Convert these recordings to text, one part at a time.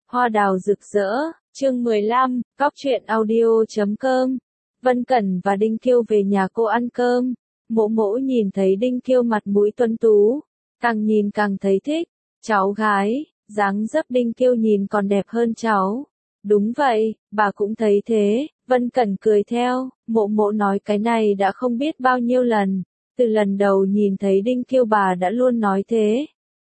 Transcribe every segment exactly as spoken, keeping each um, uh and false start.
Hoa đào rực rỡ, chương mười lăm, Cóc truyện audio chấm com. Vân Cẩn và Đinh Kiêu về nhà cô ăn cơm. Mỗ mỗ nhìn thấy Đinh Kiêu mặt mũi tuấn tú, càng nhìn càng thấy thích. Cháu gái, dáng dấp Đinh Kiêu nhìn còn đẹp hơn cháu. Đúng vậy, bà cũng thấy thế. Vân Cẩn cười theo. Mỗ mỗ nói cái này đã không biết bao nhiêu lần. Từ lần đầu nhìn thấy Đinh Kiêu bà đã luôn nói thế.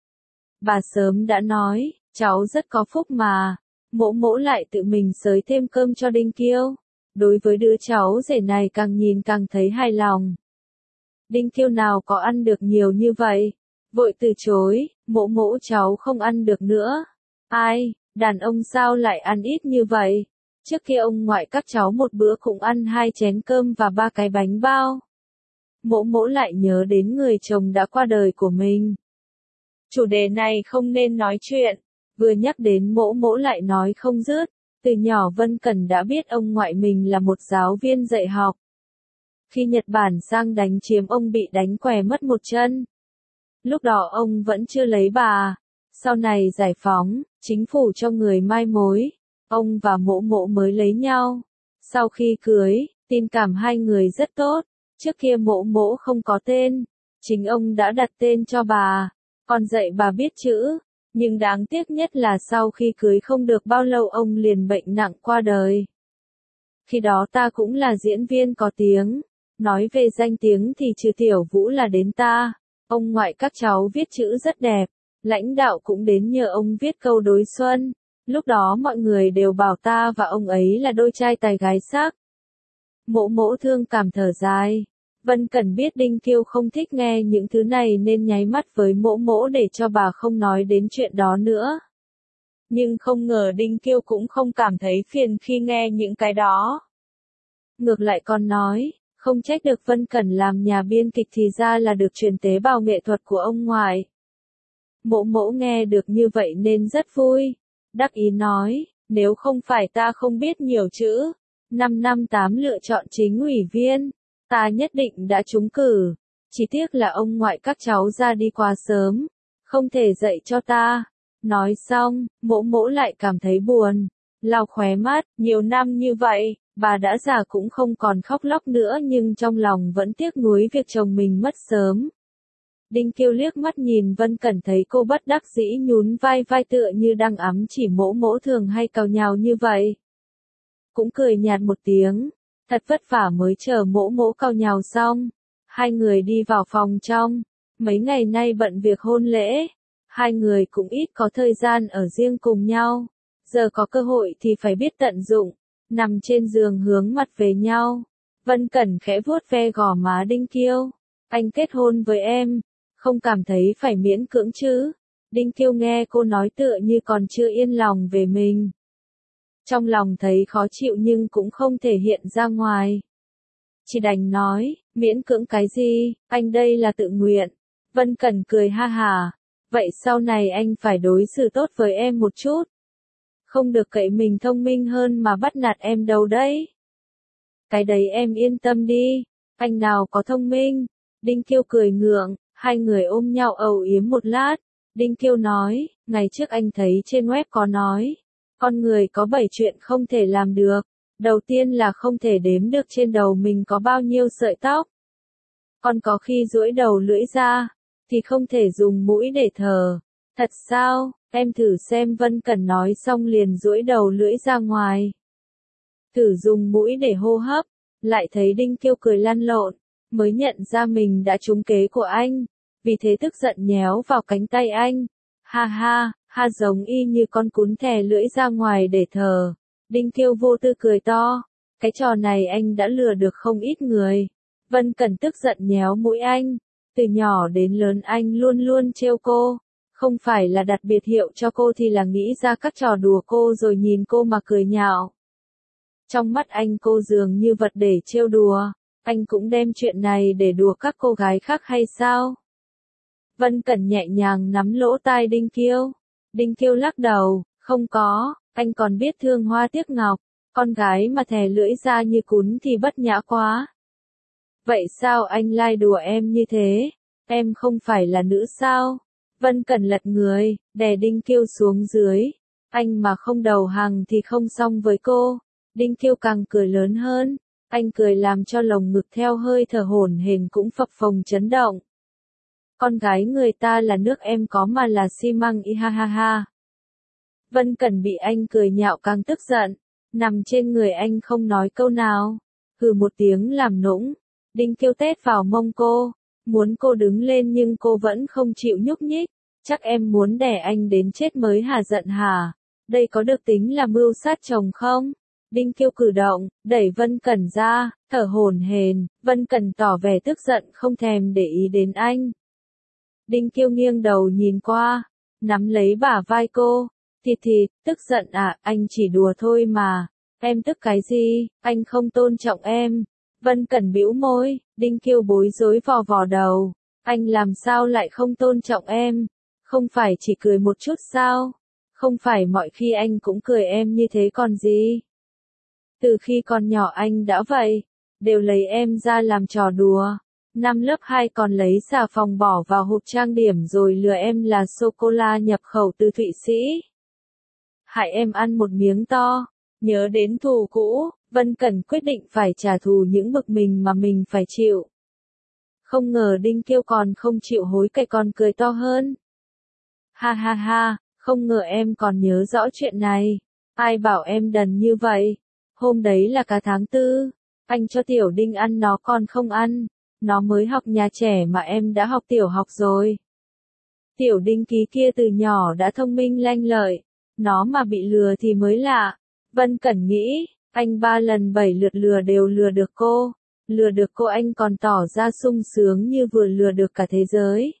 Bà sớm đã nói, cháu rất có phúc mà. Mỗ mỗ lại tự mình xới thêm cơm cho Đinh Kiêu. Đối với đứa cháu rể này càng nhìn càng thấy hài lòng. Đinh Kiêu nào có ăn được nhiều như vậy. Vội từ chối, mỗ mỗ cháu không ăn được nữa. Ai, đàn ông sao lại ăn ít như vậy? Trước kia ông ngoại các cháu một bữa cũng ăn hai chén cơm và ba cái bánh bao. Mỗ mỗ lại nhớ đến người chồng đã qua đời của mình. Chủ đề này không nên nói chuyện. Vừa nhắc đến mỗ mỗ lại nói không dứt. Từ nhỏ Vân Cẩn đã biết ông ngoại mình là một giáo viên dạy học. Khi Nhật Bản sang đánh chiếm ông bị đánh què mất một chân. Lúc đó ông vẫn chưa lấy bà. Sau này giải phóng, chính phủ cho người mai mối. Ông và mỗ mỗ mới lấy nhau. Sau khi cưới, tình cảm hai người rất tốt. Trước kia mỗ mỗ không có tên. Chính ông đã đặt tên cho bà. Còn dạy bà biết chữ. Nhưng đáng tiếc nhất là sau khi cưới không được bao lâu ông liền bệnh nặng qua đời. Khi đó ta cũng là diễn viên có tiếng. Nói về danh tiếng thì trừ Tiểu Vũ là đến ta. Ông ngoại các cháu viết chữ rất đẹp. Lãnh đạo cũng đến nhờ ông viết câu đối xuân. Lúc đó mọi người đều bảo ta và ông ấy là đôi trai tài gái sắc. Mỗ mỗ thương cảm thở dài. Vân Cẩn biết Đinh Kiêu không thích nghe những thứ này nên nháy mắt với mỗ mỗ để cho bà không nói đến chuyện đó nữa. Nhưng không ngờ Đinh Kiêu cũng không cảm thấy phiền khi nghe những cái đó. Ngược lại còn nói, không trách được Vân Cẩn làm nhà biên kịch thì ra là được truyền tế bào nghệ thuật của ông ngoại. Mỗ mỗ nghe được như vậy nên rất vui. Đắc ý nói, nếu không phải ta không biết nhiều chữ, năm năm tám lựa chọn chính ủy viên. Ta nhất định đã trúng cử, chỉ tiếc là ông ngoại các cháu ra đi quá sớm, không thể dạy cho ta. Nói xong, mỗ mỗ lại cảm thấy buồn, lau khóe mắt, nhiều năm như vậy, bà đã già cũng không còn khóc lóc nữa nhưng trong lòng vẫn tiếc nuối việc chồng mình mất sớm. Đinh Kiêu liếc mắt nhìn Vân Cẩn thấy cô bất đắc dĩ nhún vai vai tựa như đang ám chỉ mỗ mỗ thường hay càu nhàu như vậy. Cũng cười nhạt một tiếng. Thật vất vả mới chờ mỗ mỗ cau nhàu xong. Hai người đi vào phòng trong. Mấy ngày nay bận việc hôn lễ. Hai người cũng ít có thời gian ở riêng cùng nhau. Giờ có cơ hội thì phải biết tận dụng. Nằm trên giường hướng mặt về nhau. Vân Cẩn khẽ vuốt ve gò má Đinh Kiêu. Anh kết hôn với em. Không cảm thấy phải miễn cưỡng chứ. Đinh Kiêu nghe cô nói tựa như còn chưa yên lòng về mình. Trong lòng thấy khó chịu nhưng cũng không thể hiện ra ngoài. Chỉ đành nói, miễn cưỡng cái gì, anh đây là tự nguyện. Vân Cẩn cười ha hả. Vậy sau này anh phải đối xử tốt với em một chút. Không được cậy mình thông minh hơn mà bắt nạt em đâu đấy. Cái đấy em yên tâm đi, anh nào có thông minh. Đinh Kiêu cười ngượng, hai người ôm nhau âu yếm một lát. Đinh Kiêu nói, ngày trước anh thấy trên web có nói. Con người có bảy chuyện không thể làm được. Đầu tiên là không thể đếm được trên đầu mình có bao nhiêu sợi tóc. Còn có khi duỗi đầu lưỡi ra, thì không thể dùng mũi để thở. Thật sao, em thử xem. Vân Cẩn nói xong liền duỗi đầu lưỡi ra ngoài. Thử dùng mũi để hô hấp, lại thấy Đinh Kiêu cười lăn lộn, mới nhận ra mình đã trúng kế của anh. Vì thế tức giận nhéo vào cánh tay anh. Ha ha. Ha giống y như con cún thè lưỡi ra ngoài để thở. Đinh Kiêu vô tư cười to. Cái trò này anh đã lừa được không ít người. Vân Cẩn tức giận nhéo mũi anh. Từ nhỏ đến lớn anh luôn luôn trêu cô. Không phải là đặt biệt hiệu cho cô thì là nghĩ ra các trò đùa cô rồi nhìn cô mà cười nhạo. Trong mắt anh cô dường như vật để trêu đùa. Anh cũng đem chuyện này để đùa các cô gái khác hay sao? Vân Cẩn nhẹ nhàng nắm lỗ tai Đinh Kiêu. Đinh Kiêu lắc đầu, không có, anh còn biết thương hoa tiếc ngọc, con gái mà thè lưỡi ra như cún thì bất nhã quá. Vậy sao anh lai đùa em như thế? Em không phải là nữ sao? Vân Cẩn lật người, đè Đinh Kiêu xuống dưới. Anh mà không đầu hàng thì không xong với cô. Đinh Kiêu càng cười lớn hơn. Anh cười làm cho lồng ngực theo hơi thở hổn hển cũng phập phồng chấn động. Con gái người ta là nước em có mà là xi măng y ha ha ha. Vân Cẩn bị anh cười nhạo càng tức giận. Nằm trên người anh không nói câu nào. Hừ một tiếng làm nũng. Đinh Kiêu tét vào mông cô. Muốn cô đứng lên nhưng cô vẫn không chịu nhúc nhích. Chắc em muốn đè anh đến chết mới hả giận hả? Đây có được tính là mưu sát chồng không? Đinh Kiêu cử động, đẩy Vân Cẩn ra, thở hổn hển. Vân Cẩn tỏ vẻ tức giận không thèm để ý đến anh. Đinh Kiêu nghiêng đầu nhìn qua, nắm lấy bả vai cô. Thịt thịt, tức giận à, anh chỉ đùa thôi mà. Em tức cái gì, anh không tôn trọng em. Vân Cẩn bĩu môi, Đinh Kiêu bối rối vò vò đầu. Anh làm sao lại không tôn trọng em? Không phải chỉ cười một chút sao? Không phải mọi khi anh cũng cười em như thế còn gì? Từ khi còn nhỏ anh đã vậy, đều lấy em ra làm trò đùa. Năm lớp hai còn lấy xà phòng bỏ vào hộp trang điểm rồi lừa em là sô-cô-la nhập khẩu từ Thụy Sĩ. Hại em ăn một miếng to. Nhớ đến thù cũ, Vân Cẩn quyết định phải trả thù những bực mình mà mình phải chịu. Không ngờ Đinh Kiêu còn không chịu hối cải còn cười to hơn. Ha ha ha, không ngờ em còn nhớ rõ chuyện này. Ai bảo em đần như vậy? Hôm đấy là cả tháng tư, anh cho Tiểu Đinh ăn nó còn không ăn. Nó mới học nhà trẻ mà em đã học tiểu học rồi. Tiểu Đinh ký kia từ nhỏ đã thông minh lanh lợi. Nó mà bị lừa thì mới lạ. Vân Cẩn nghĩ, anh ba lần bảy lượt lừa đều lừa được cô. Lừa được cô anh còn tỏ ra sung sướng như vừa lừa được cả thế giới.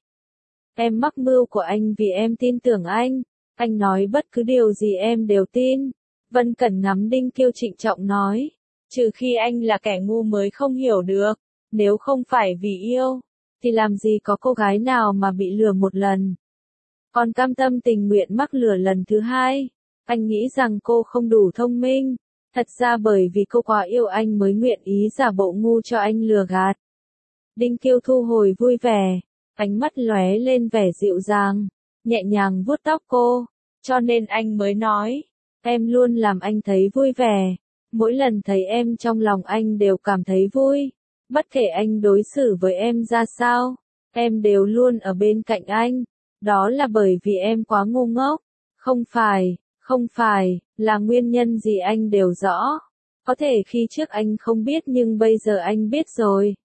Em mắc mưu của anh vì em tin tưởng anh. Anh nói bất cứ điều gì em đều tin. Vân Cẩn ngắm Đinh Kiêu trịnh trọng nói. Trừ khi anh là kẻ ngu mới không hiểu được. Nếu không phải vì yêu, thì làm gì có cô gái nào mà bị lừa một lần. Còn cam tâm tình nguyện mắc lừa lần thứ hai. Anh nghĩ rằng cô không đủ thông minh. Thật ra bởi vì cô quá yêu anh mới nguyện ý giả bộ ngu cho anh lừa gạt. Đinh Kiêu thu hồi vui vẻ. Ánh mắt lóe lên vẻ dịu dàng. Nhẹ nhàng vuốt tóc cô. Cho nên anh mới nói. Em luôn làm anh thấy vui vẻ. Mỗi lần thấy em trong lòng anh đều cảm thấy vui. Bất kể anh đối xử với em ra sao, em đều luôn ở bên cạnh anh. Đó là bởi vì em quá ngu ngốc. Không phải, không phải, là nguyên nhân gì anh đều rõ. Có thể khi trước anh không biết nhưng bây giờ anh biết rồi.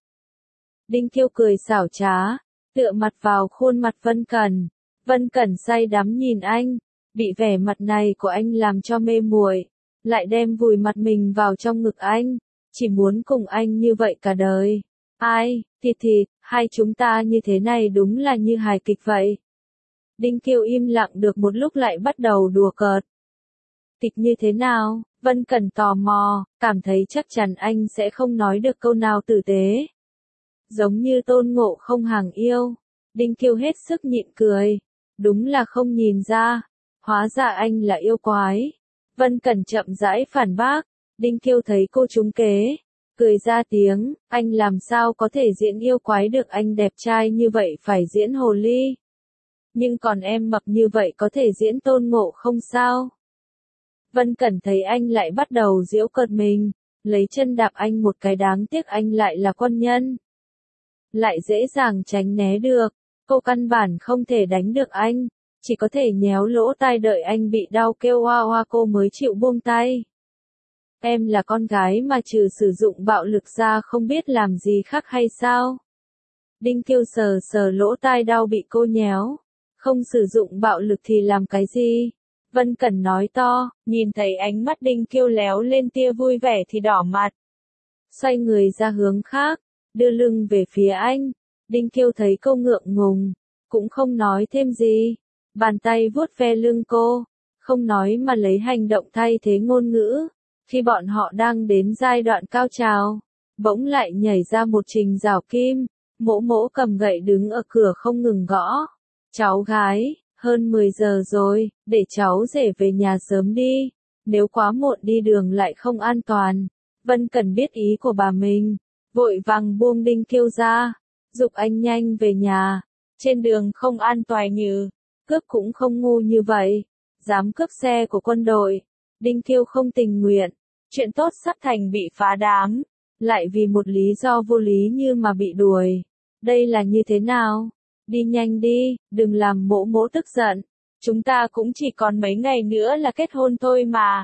Đinh Kiêu cười xảo trá, tựa mặt vào khuôn mặt Vân Cẩn. Vân Cẩn say đắm nhìn anh, bị vẻ mặt này của anh làm cho mê muội, lại đem vùi mặt mình vào trong ngực anh. Chỉ muốn cùng anh như vậy cả đời. Ai, thịt thịt, hai chúng ta như thế này đúng là như hài kịch vậy. Đinh Kiêu im lặng được một lúc lại bắt đầu đùa cợt. Kịch như thế nào? Vân Cẩn tò mò, cảm thấy chắc chắn anh sẽ không nói được câu nào tử tế. Giống như Tôn Ngộ Không hàng yêu. Đinh Kiêu hết sức nhịn cười. Đúng là không nhìn ra. Hóa ra anh là yêu quái. Vân Cẩn chậm rãi phản bác. Đinh Kiêu thấy cô trúng kế, cười ra tiếng, anh làm sao có thể diễn yêu quái được, anh đẹp trai như vậy phải diễn hồ ly. Nhưng còn em mập như vậy có thể diễn Tôn Ngộ Không sao? Vân Cẩn thấy anh lại bắt đầu giễu cợt mình, lấy chân đạp anh một cái, đáng tiếc anh lại là quân nhân. Lại dễ dàng tránh né được, cô căn bản không thể đánh được anh, chỉ có thể nhéo lỗ tai đợi anh bị đau kêu oa oa cô mới chịu buông tay. Em là con gái mà trừ sử dụng bạo lực ra không biết làm gì khác hay sao? Đinh Kiêu sờ sờ lỗ tai đau bị cô nhéo. Không sử dụng bạo lực thì làm cái gì? Vân Cẩn nói to, nhìn thấy ánh mắt Đinh Kiêu léo lên tia vui vẻ thì đỏ mặt. Xoay người ra hướng khác, đưa lưng về phía anh. Đinh Kiêu thấy cô ngượng ngùng, cũng không nói thêm gì. Bàn tay vuốt ve lưng cô, không nói mà lấy hành động thay thế ngôn ngữ. Khi bọn họ đang đến giai đoạn cao trào, bỗng lại nhảy ra một Trình Giảo Kim. Mỗ mỗ cầm gậy đứng ở cửa không ngừng gõ. Cháu gái, hơn mười giờ rồi, để cháu rể về nhà sớm đi. Nếu quá muộn đi đường lại không an toàn. Vân Cẩn biết ý của bà mình, vội vàng buông Đinh Kiêu ra, giục anh nhanh về nhà. Trên đường không an toàn như, cướp cũng không ngu như vậy. dám cướp xe của quân đội. Đinh Kiêu không tình nguyện, chuyện tốt sắp thành bị phá đám, lại vì một lý do vô lý như mà bị đuổi. Đây là như thế nào? Đi nhanh đi, đừng làm mỗ mỗ tức giận. Chúng ta cũng chỉ còn mấy ngày nữa là kết hôn thôi mà.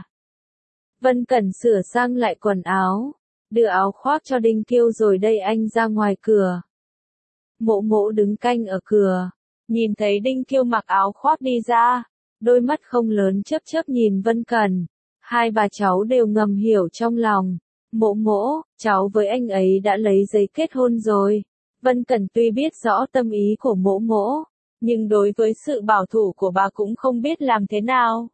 Vân Cẩn sửa sang lại quần áo, đưa áo khoác cho Đinh Kiêu rồi đây anh ra ngoài cửa. Mỗ mỗ đứng canh ở cửa, nhìn thấy Đinh Kiêu mặc áo khoác đi ra, đôi mắt không lớn chớp chớp nhìn Vân Cẩn. Hai bà cháu đều ngầm hiểu trong lòng. Mỗ mỗ, cháu với anh ấy đã lấy giấy kết hôn rồi. Vân Cẩn tuy biết rõ tâm ý của mỗ mỗ, nhưng đối với sự bảo thủ của bà cũng không biết làm thế nào.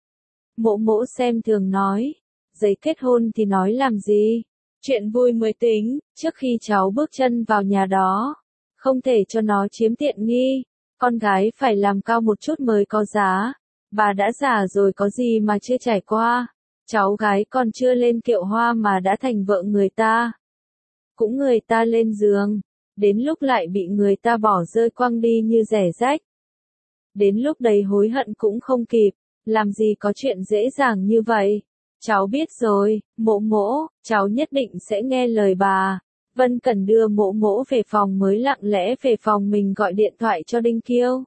Mỗ mỗ xem thường nói, giấy kết hôn thì nói làm gì, chuyện vui mới tính, trước khi cháu bước chân vào nhà đó, không thể cho nó chiếm tiện nghi, con gái phải làm cao một chút mới có giá, bà đã già rồi có gì mà chưa trải qua, cháu gái còn chưa lên kiệu hoa mà đã thành vợ người ta. Cũng người ta lên giường, đến lúc lại bị người ta bỏ rơi quăng đi như rẻ rách. Đến lúc đấy hối hận cũng không kịp, làm gì có chuyện dễ dàng như vậy. Cháu biết rồi, mỗ mỗ, cháu nhất định sẽ nghe lời bà. Vân Cẩn đưa mỗ mỗ về phòng mới lặng lẽ về phòng mình gọi điện thoại cho Đinh Kiêu.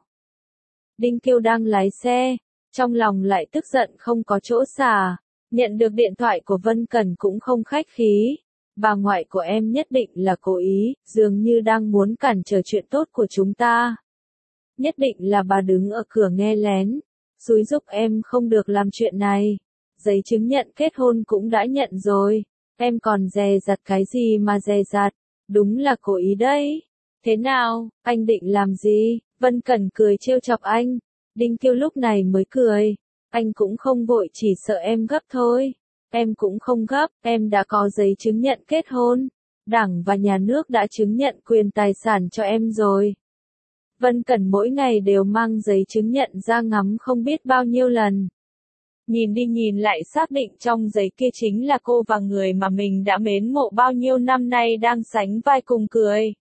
Đinh Kiêu đang lái xe, trong lòng lại tức giận không có chỗ xả, nhận được điện thoại của Vân Cẩn cũng không khách khí. Bà ngoại của em nhất định là cố ý, dường như đang muốn cản trở chuyện tốt của chúng ta. Nhất định là bà đứng ở cửa nghe lén, xúi giúp em không được làm chuyện này. Giấy chứng nhận kết hôn cũng đã nhận rồi, em còn dè dặt cái gì mà dè dặt, đúng là cố ý đấy. Thế nào, anh định làm gì? Vân Cẩn cười trêu chọc anh. Đinh Kiêu lúc này mới cười, anh cũng không vội, chỉ sợ em gấp thôi. Em cũng không gấp, em đã có giấy chứng nhận kết hôn. Đảng và nhà nước đã chứng nhận quyền tài sản cho em rồi. Vân Cẩn mỗi ngày đều mang giấy chứng nhận ra ngắm không biết bao nhiêu lần. Nhìn đi nhìn lại xác định trong giấy kia chính là cô và người mà mình đã mến mộ bao nhiêu năm nay đang sánh vai cùng cười.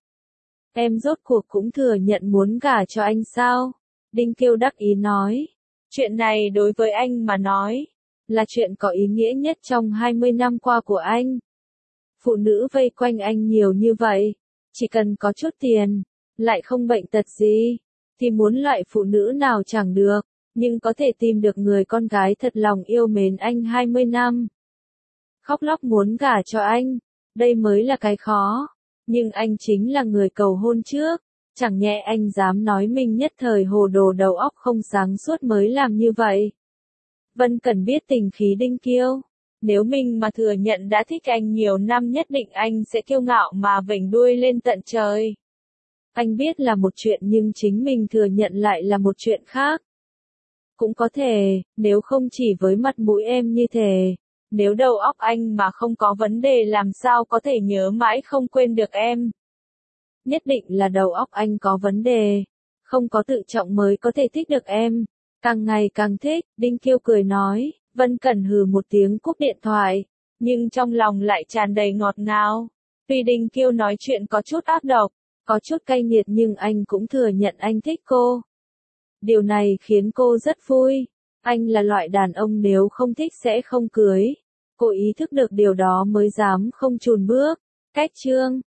Em rốt cuộc cũng thừa nhận muốn gả cho anh sao? Đinh Kiêu đắc ý nói. Chuyện này đối với anh mà nói, là chuyện có ý nghĩa nhất trong hai mươi năm qua của anh. Phụ nữ vây quanh anh nhiều như vậy, chỉ cần có chút tiền, lại không bệnh tật gì, thì muốn loại phụ nữ nào chẳng được, nhưng có thể tìm được người con gái thật lòng yêu mến anh hai mươi năm. Khóc lóc muốn gả cho anh, đây mới là cái khó, nhưng anh chính là người cầu hôn trước, chẳng nhẽ anh dám nói mình nhất thời hồ đồ đầu óc không sáng suốt mới làm như vậy. Vân Cẩn biết tình khí Đinh Kiêu, nếu mình mà thừa nhận đã thích anh nhiều năm nhất định anh sẽ kiêu ngạo mà vểnh đuôi lên tận trời. Anh biết là một chuyện nhưng chính mình thừa nhận lại là một chuyện khác. Cũng có thể, nếu không chỉ với mặt mũi em như thế, nếu đầu óc anh mà không có vấn đề làm sao có thể nhớ mãi không quên được em. Nhất định là đầu óc anh có vấn đề, không có tự trọng mới có thể thích được em. Càng ngày càng thích, Đinh Kiêu cười nói. Vân Cẩn hừ một tiếng cúp điện thoại, nhưng trong lòng lại tràn đầy ngọt ngào. Tuy Đinh Kiêu nói chuyện có chút ác độc, có chút cay nghiệt nhưng anh cũng thừa nhận anh thích cô. Điều này khiến cô rất vui. Anh là loại đàn ông nếu không thích sẽ không cưới. Cô ý thức được điều đó mới dám không chùn bước. Cách chương